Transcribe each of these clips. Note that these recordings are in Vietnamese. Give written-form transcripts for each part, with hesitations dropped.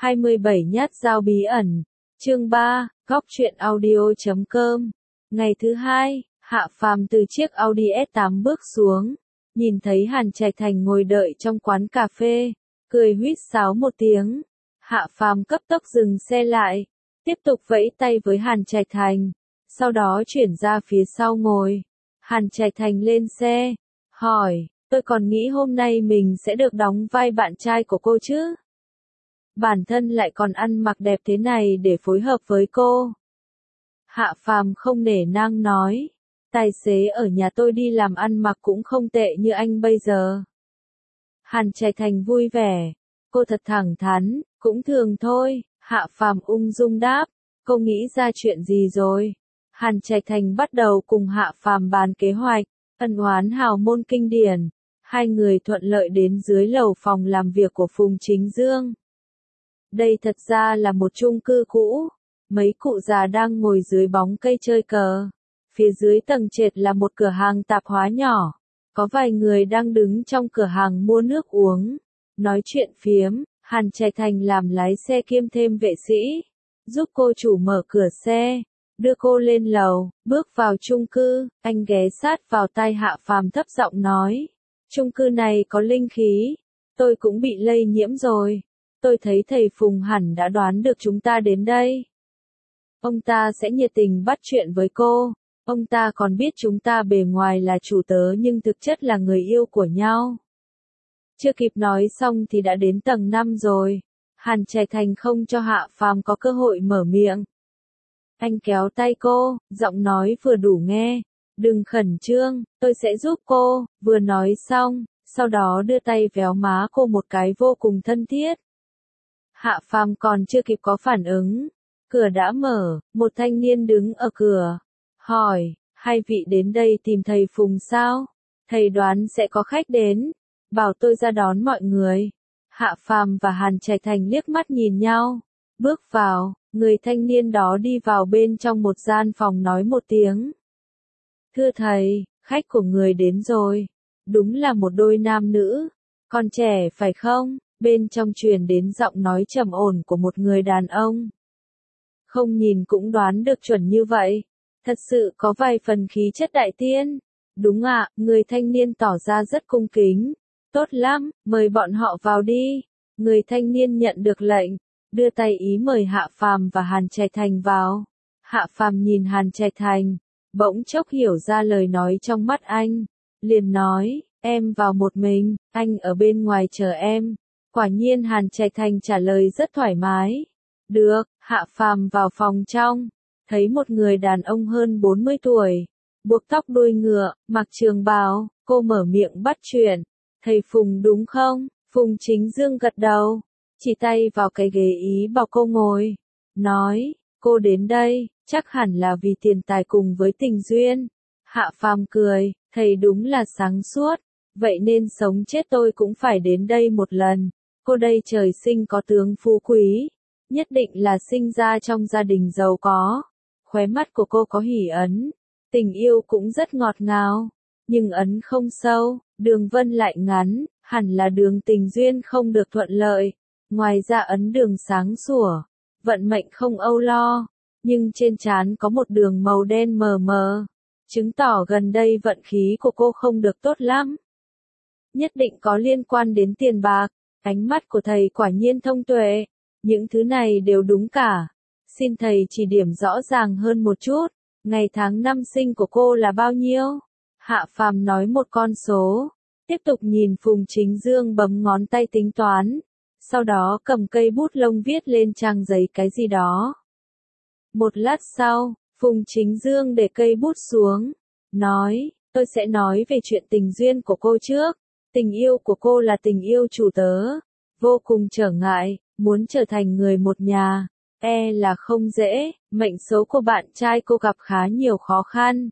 27 nhát dao bí ẩn. Chương 3, góc truyện audio.com. Ngày thứ hai, Hạ Phàm từ chiếc Audi S8 bước xuống, nhìn thấy Hàn Trạch Thành ngồi đợi trong quán cà phê, cười huýt sáo một tiếng. Hạ Phàm cấp tốc dừng xe lại, tiếp tục vẫy tay với Hàn Trạch Thành, sau đó chuyển ra phía sau ngồi. Hàn Trạch Thành lên xe, hỏi, tôi còn nghĩ hôm nay mình sẽ được đóng vai bạn trai của cô chứ. Bản thân lại còn ăn mặc đẹp thế này để phối hợp với cô. Hạ Phàm không nể nang nói, tài xế ở nhà tôi đi làm ăn mặc cũng không tệ như anh bây giờ. Hàn Trạch Thành vui vẻ, cô thật thẳng thắn, cũng thường thôi. Hạ Phàm ung dung đáp, cô nghĩ ra chuyện gì rồi? Hàn Trạch Thành bắt đầu cùng Hạ Phàm bàn kế hoạch, ân oán hào môn kinh điển. Hai người thuận lợi đến dưới lầu phòng làm việc của Phùng Chính Dương. Đây thật ra là một chung cư cũ, mấy cụ già đang ngồi dưới bóng cây chơi cờ. Phía dưới tầng trệt là một cửa hàng tạp hóa nhỏ, có vài người đang đứng trong cửa hàng mua nước uống, nói chuyện phiếm. Hàn Trạch Thành làm lái xe kiêm thêm vệ sĩ, giúp cô chủ mở cửa xe, đưa cô lên lầu, bước vào chung cư. Anh ghé sát vào tai Hạ Phàm thấp giọng nói, chung cư này có linh khí, tôi cũng bị lây nhiễm rồi. Tôi thấy thầy Phùng hẳn đã đoán được chúng ta đến đây. Ông ta sẽ nhiệt tình bắt chuyện với cô. Ông ta còn biết chúng ta bề ngoài là chủ tớ nhưng thực chất là người yêu của nhau. Chưa kịp nói xong thì đã đến tầng 5 rồi. Hàn Trạch Thành không cho Hạ Phàm có cơ hội mở miệng. Anh kéo tay cô, giọng nói vừa đủ nghe. Đừng khẩn trương, tôi sẽ giúp cô. Vừa nói xong, sau đó đưa tay véo má cô một cái vô cùng thân thiết. Hạ Phàm còn chưa kịp có phản ứng, cửa đã mở, một thanh niên đứng ở cửa, hỏi, hai vị đến đây tìm thầy Phùng sao? Thầy đoán sẽ có khách đến, bảo tôi ra đón mọi người. Hạ Phàm và Hàn Trạch Thành liếc mắt nhìn nhau, bước vào, người thanh niên đó đi vào bên trong một gian phòng nói một tiếng. Thưa thầy, khách của người đến rồi, đúng là một đôi nam nữ, còn trẻ phải không? Bên trong truyền đến giọng nói trầm ổn của một người đàn ông. Không nhìn cũng đoán được chuẩn như vậy. Thật sự có vài phần khí chất đại tiên. Đúng ạ, người thanh niên tỏ ra rất cung kính. Tốt lắm, mời bọn họ vào đi. Người thanh niên nhận được lệnh, đưa tay ý mời Hạ Phàm và Hàn Trạch Thành vào. Hạ Phàm nhìn Hàn Trạch Thành, bỗng chốc hiểu ra lời nói trong mắt anh. Liền nói, em vào một mình, anh ở bên ngoài chờ em. Quả nhiên Hàn Trạch Thành trả lời rất thoải mái. Được, Hạ Phàm vào phòng trong, thấy một người đàn ông hơn 40 tuổi, buộc tóc đuôi ngựa, mặc trường bào, cô mở miệng bắt chuyện. Thầy Phùng đúng không? Phùng Chính Dương gật đầu, chỉ tay vào cái ghế ý bảo cô ngồi. Nói, cô đến đây, chắc hẳn là vì tiền tài cùng với tình duyên. Hạ Phàm cười, thầy đúng là sáng suốt, vậy nên sống chết tôi cũng phải đến đây một lần. Cô đây trời sinh có tướng phú quý, nhất định là sinh ra trong gia đình giàu có. Khóe mắt của cô có hỉ ấn, tình yêu cũng rất ngọt ngào, nhưng ấn không sâu, đường vân lại ngắn, hẳn là đường tình duyên không được thuận lợi. Ngoài ra ấn đường sáng sủa, vận mệnh không âu lo, nhưng trên trán có một đường màu đen mờ mờ, chứng tỏ gần đây vận khí của cô không được tốt lắm. Nhất định có liên quan đến tiền bạc. Ánh mắt của thầy quả nhiên thông tuệ, những thứ này đều đúng cả. Xin thầy chỉ điểm rõ ràng hơn một chút, ngày tháng năm sinh của cô là bao nhiêu? Hạ Phàm nói một con số, tiếp tục nhìn Phùng Chính Dương bấm ngón tay tính toán, sau đó cầm cây bút lông viết lên trang giấy cái gì đó. Một lát sau, Phùng Chính Dương để cây bút xuống, nói, tôi sẽ nói về chuyện tình duyên của cô trước. Tình yêu của cô là tình yêu chủ tớ, vô cùng trở ngại, muốn trở thành người một nhà, là không dễ, mệnh số của bạn trai cô gặp khá nhiều khó khăn,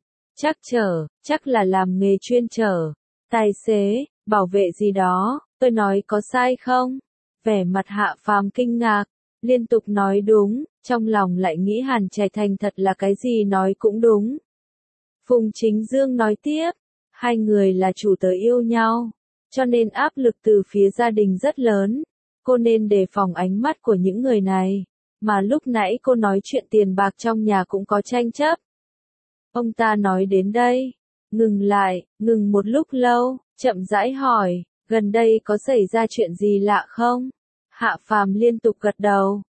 chắc là làm nghề chuyên chở, tài xế, bảo vệ gì đó, tôi nói có sai không? Vẻ mặt Hạ Phàm kinh ngạc, liên tục nói đúng, trong lòng lại nghĩ Hàn Trạch Thành thật là cái gì nói cũng đúng. Phùng Chính Dương nói tiếp, hai người là chủ tớ yêu nhau, cho nên áp lực từ phía gia đình rất lớn. cô nên đề phòng ánh mắt của những người này, mà lúc nãy cô nói chuyện tiền bạc trong nhà cũng có tranh chấp. Ông ta nói đến đây, ngừng lại, ngừng một lúc lâu, chậm rãi hỏi, gần đây có xảy ra chuyện gì lạ không? Hạ Phàm liên tục gật đầu.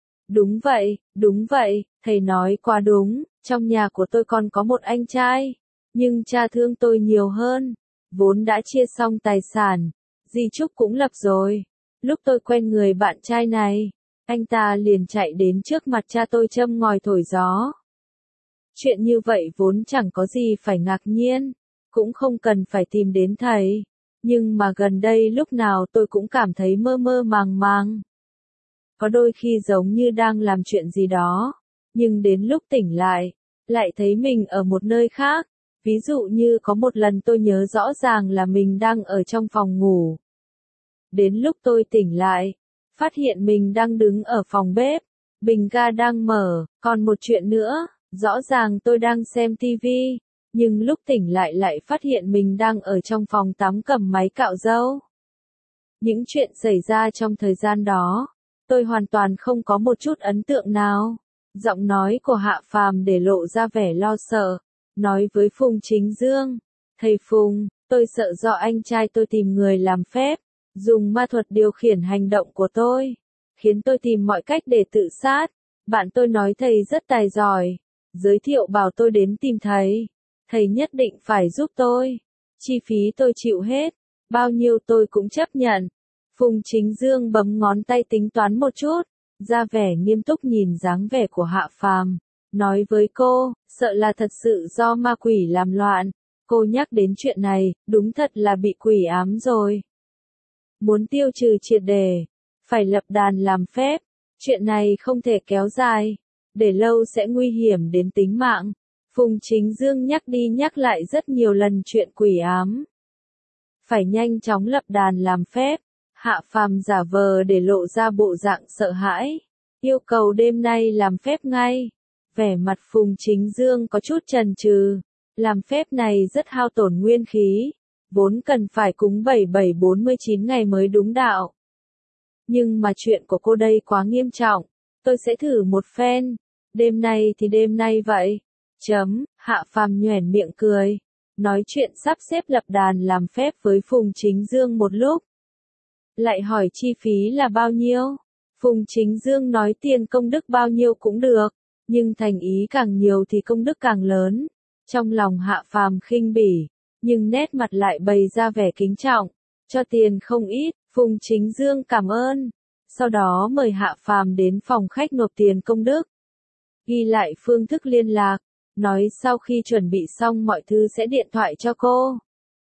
Đúng vậy, thầy nói quá đúng, trong nhà của tôi còn có một anh trai, nhưng cha thương tôi nhiều hơn, vốn đã chia xong tài sản, di chúc cũng lập rồi. Lúc tôi quen người bạn trai này, anh ta liền chạy đến trước mặt cha tôi châm ngòi thổi gió. Chuyện như vậy vốn chẳng có gì phải ngạc nhiên, cũng không cần phải tìm đến thầy, nhưng mà gần đây lúc nào tôi cũng cảm thấy mơ mơ màng màng. Có đôi khi giống như đang làm chuyện gì đó, nhưng đến lúc tỉnh lại thấy mình ở một nơi khác. Ví dụ như có một lần tôi nhớ rõ ràng là mình đang ở trong phòng ngủ. Đến lúc tôi tỉnh lại, phát hiện mình đang đứng ở phòng bếp, bình ga đang mở, còn một chuyện nữa, rõ ràng tôi đang xem tivi, nhưng lúc tỉnh lại phát hiện mình đang ở trong phòng tắm cầm máy cạo râu. Những chuyện xảy ra trong thời gian đó, tôi hoàn toàn không có một chút ấn tượng nào. Giọng nói của Hạ Phàm để lộ ra vẻ lo sợ, nói với Phùng Chính Dương, thầy Phùng, tôi sợ do anh trai tôi tìm người làm phép, dùng ma thuật điều khiển hành động của tôi, khiến tôi tìm mọi cách để tự sát. Bạn tôi nói thầy rất tài giỏi, giới thiệu bảo tôi đến tìm thầy nhất định phải giúp tôi, chi phí tôi chịu hết, bao nhiêu tôi cũng chấp nhận. Phùng Chính Dương bấm ngón tay tính toán một chút, ra vẻ nghiêm túc nhìn dáng vẻ của Hạ Phàm, nói với cô, sợ là thật sự do ma quỷ làm loạn. Cô nhắc đến chuyện này, đúng thật là bị quỷ ám rồi. Muốn tiêu trừ triệt để, phải lập đàn làm phép, chuyện này không thể kéo dài, để lâu sẽ nguy hiểm đến tính mạng. Phùng Chính Dương nhắc đi nhắc lại rất nhiều lần chuyện quỷ ám. Phải nhanh chóng lập đàn làm phép. Hạ Phàm giả vờ để lộ ra bộ dạng sợ hãi, yêu cầu đêm nay làm phép ngay. Vẻ mặt Phùng Chính Dương có chút chần chừ, làm phép này rất hao tổn nguyên khí, vốn cần phải cúng 7749 ngày mới đúng đạo. Nhưng mà chuyện của cô đây quá nghiêm trọng, tôi sẽ thử một phen, đêm nay thì đêm nay vậy. Hạ Phàm nhoẻn miệng cười, nói chuyện sắp xếp lập đàn làm phép với Phùng Chính Dương một lúc. Lại hỏi chi phí là bao nhiêu? Phùng Chính Dương nói tiền công đức bao nhiêu cũng được, nhưng thành ý càng nhiều thì công đức càng lớn. Trong lòng Hạ Phàm khinh bỉ, nhưng nét mặt lại bày ra vẻ kính trọng, cho tiền không ít. Phùng Chính Dương cảm ơn, sau đó mời Hạ Phàm đến phòng khách nộp tiền công đức, ghi lại phương thức liên lạc, nói sau khi chuẩn bị xong mọi thứ sẽ điện thoại cho cô.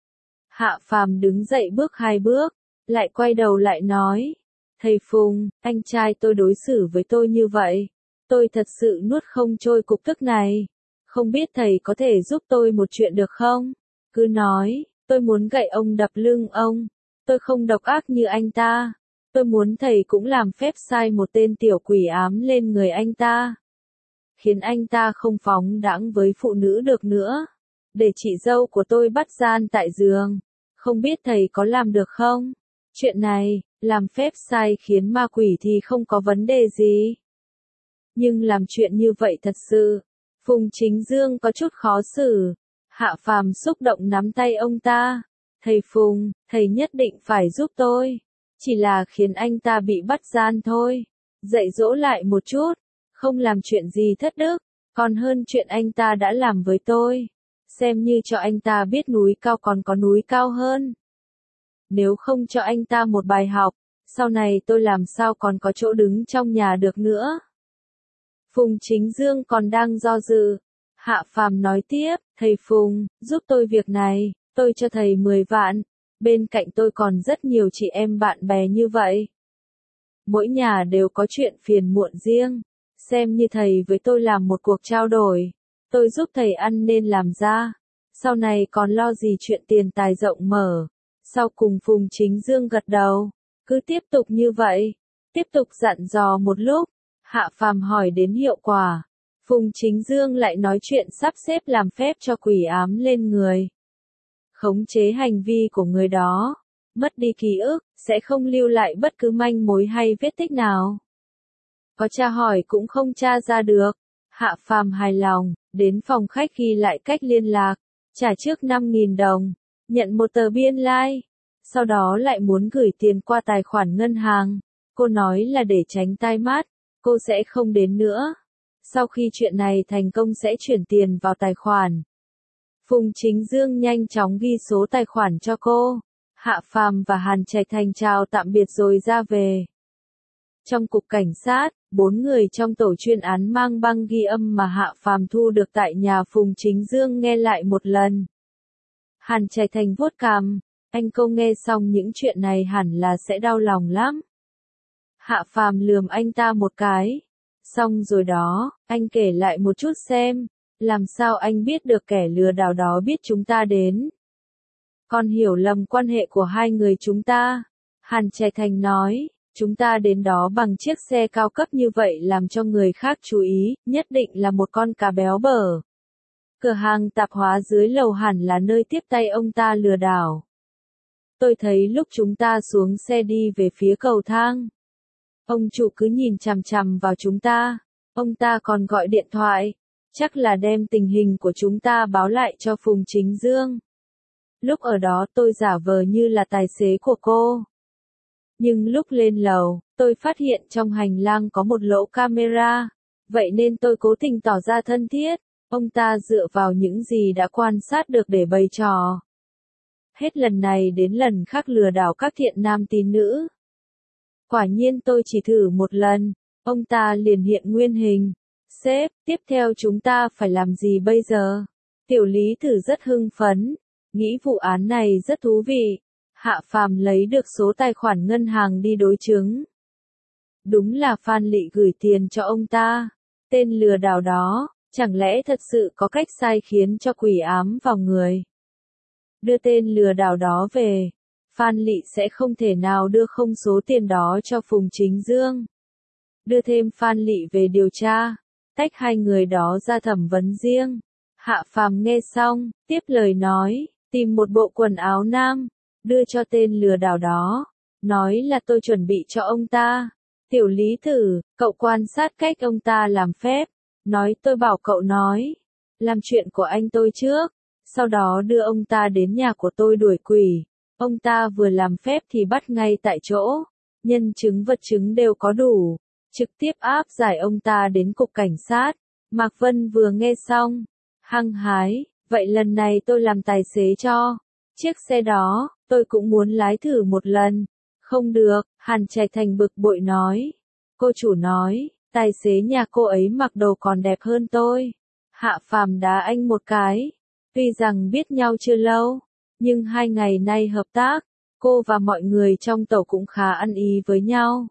Hạ Phàm đứng dậy bước 2 bước, lại quay đầu lại nói, thầy Phùng, anh trai tôi đối xử với tôi như vậy, tôi thật sự nuốt không trôi cục tức này, không biết thầy có thể giúp tôi một chuyện được không? Cứ nói, tôi muốn gậy ông đập lưng ông, tôi không độc ác như anh ta, tôi muốn thầy cũng làm phép sai một tên tiểu quỷ ám lên người anh ta, khiến anh ta không phóng đãng với phụ nữ được nữa, để chị dâu của tôi bắt gian tại giường, không biết thầy có làm được không? Chuyện này, làm phép sai khiến ma quỷ thì không có vấn đề gì. Nhưng làm chuyện như vậy thật sự, Phùng Chính Dương có chút khó xử. Hạ Phàm xúc động nắm tay ông ta. Thầy Phùng, thầy nhất định phải giúp tôi. Chỉ là khiến anh ta bị bắt gian thôi. Dạy dỗ lại một chút, không làm chuyện gì thất đức, còn hơn chuyện anh ta đã làm với tôi. Xem như cho anh ta biết núi cao còn có núi cao hơn. Nếu không cho anh ta một bài học, sau này tôi làm sao còn có chỗ đứng trong nhà được nữa. Phùng Chính Dương còn đang do dự. Hạ Phàm nói tiếp, thầy Phùng, giúp tôi việc này, tôi cho thầy 10 vạn. Bên cạnh tôi còn rất nhiều chị em bạn bè như vậy. Mỗi nhà đều có chuyện phiền muộn riêng. Xem như thầy với tôi làm một cuộc trao đổi. Tôi giúp thầy ăn nên làm ra. Sau này còn lo gì chuyện tiền tài rộng mở. Sau cùng Phùng Chính Dương gật đầu. Cứ tiếp tục như vậy. Tiếp tục dặn dò một lúc. Hạ Phàm hỏi đến hiệu quả. Phùng Chính Dương lại nói chuyện sắp xếp làm phép cho quỷ ám lên người. Khống chế hành vi của người đó. mất đi ký ức, sẽ không lưu lại bất cứ manh mối hay vết tích nào. Có tra hỏi cũng không tra ra được. Hạ Phàm hài lòng, đến phòng khách ghi lại cách liên lạc, trả trước 5.000 đồng, nhận một tờ biên lai, sau đó lại muốn gửi tiền qua tài khoản ngân hàng. Cô nói là để tránh tai mắt, cô sẽ không đến nữa. Sau khi chuyện này thành công sẽ chuyển tiền vào tài khoản. Phùng Chính Dương nhanh chóng ghi số tài khoản cho cô. Hạ Phàm và Hàn Trạch Thành chào tạm biệt rồi ra về. Trong cục cảnh sát, 4 người trong tổ chuyên án mang băng ghi âm mà Hạ Phàm thu được tại nhà Phùng Chính Dương nghe lại một lần. Hàn Trạch Thành vuốt cằm, anh cô nghe xong những chuyện này hẳn là sẽ đau lòng lắm. Hạ Phàm lườm anh ta một cái. Xong rồi đó, anh kể lại một chút xem, làm sao anh biết được kẻ lừa đảo đó biết chúng ta đến. Con hiểu lầm quan hệ của hai người chúng ta. Hàn Trạch Thành nói, chúng ta đến đó bằng chiếc xe cao cấp như vậy làm cho người khác chú ý, nhất định là một con cá béo bở. Cửa hàng tạp hóa dưới lầu hẳn là nơi tiếp tay ông ta lừa đảo. Tôi thấy lúc chúng ta xuống xe đi về phía cầu thang, ông chủ cứ nhìn chằm chằm vào chúng ta, ông ta còn gọi điện thoại, chắc là đem tình hình của chúng ta báo lại cho Phùng Chính Dương. Lúc ở đó tôi giả vờ như là tài xế của cô. Nhưng lúc lên lầu, tôi phát hiện trong hành lang có một lỗ camera, vậy nên tôi cố tình tỏ ra thân thiết, ông ta dựa vào những gì đã quan sát được để bày trò. Hết lần này đến lần khác lừa đảo các thiện nam tín nữ. Quả nhiên tôi chỉ thử một lần, ông ta liền hiện nguyên hình. Sếp, tiếp theo chúng ta phải làm gì bây giờ? Tiểu Lý Thử rất hưng phấn, nghĩ vụ án này rất thú vị. Hạ Phàm lấy được số tài khoản ngân hàng đi đối chứng. Đúng là Phan Lị gửi tiền cho ông ta. Tên lừa đảo đó, chẳng lẽ thật sự có cách sai khiến cho quỷ ám vào người? Đưa tên lừa đảo đó về, Phan Lị sẽ không thể nào đưa không số tiền đó cho Phùng Chính Dương. Đưa thêm Phan Lị về điều tra, tách hai người đó ra thẩm vấn riêng. Hạ Phàm nghe xong, tiếp lời nói, tìm một bộ quần áo nam, đưa cho tên lừa đảo đó, nói là tôi chuẩn bị cho ông ta. Tiểu Lý Thử, cậu quan sát cách ông ta làm phép, nói tôi bảo cậu nói, làm chuyện của anh tôi trước, sau đó đưa ông ta đến nhà của tôi đuổi quỷ. Ông ta vừa làm phép thì bắt ngay tại chỗ, nhân chứng vật chứng đều có đủ, trực tiếp áp giải ông ta đến cục cảnh sát. Mạc Vân vừa nghe xong, hăng hái, vậy lần này tôi làm tài xế cho. Chiếc xe đó, tôi cũng muốn lái thử một lần. Không được, Hàn Trạch Thành bực bội nói. Cô chủ nói, tài xế nhà cô ấy mặc đồ còn đẹp hơn tôi. Hạ Phàm đá anh một cái. Tuy rằng biết nhau chưa lâu, nhưng 2 ngày nay hợp tác, cô và mọi người trong tổ cũng khá ăn ý với nhau.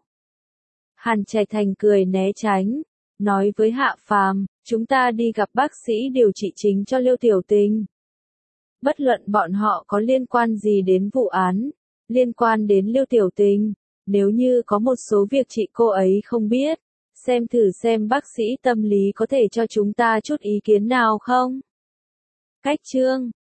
Hàn Trạch Thành cười né tránh, nói với Hạ Phàm, chúng ta đi gặp bác sĩ điều trị chính cho Liêu Tiểu Tình. Bất luận bọn họ có liên quan gì đến vụ án, liên quan đến Liêu Tiểu Tình, nếu như có một số việc chị cô ấy không biết, xem thử xem bác sĩ tâm lý có thể cho chúng ta chút ý kiến nào không. Cách chương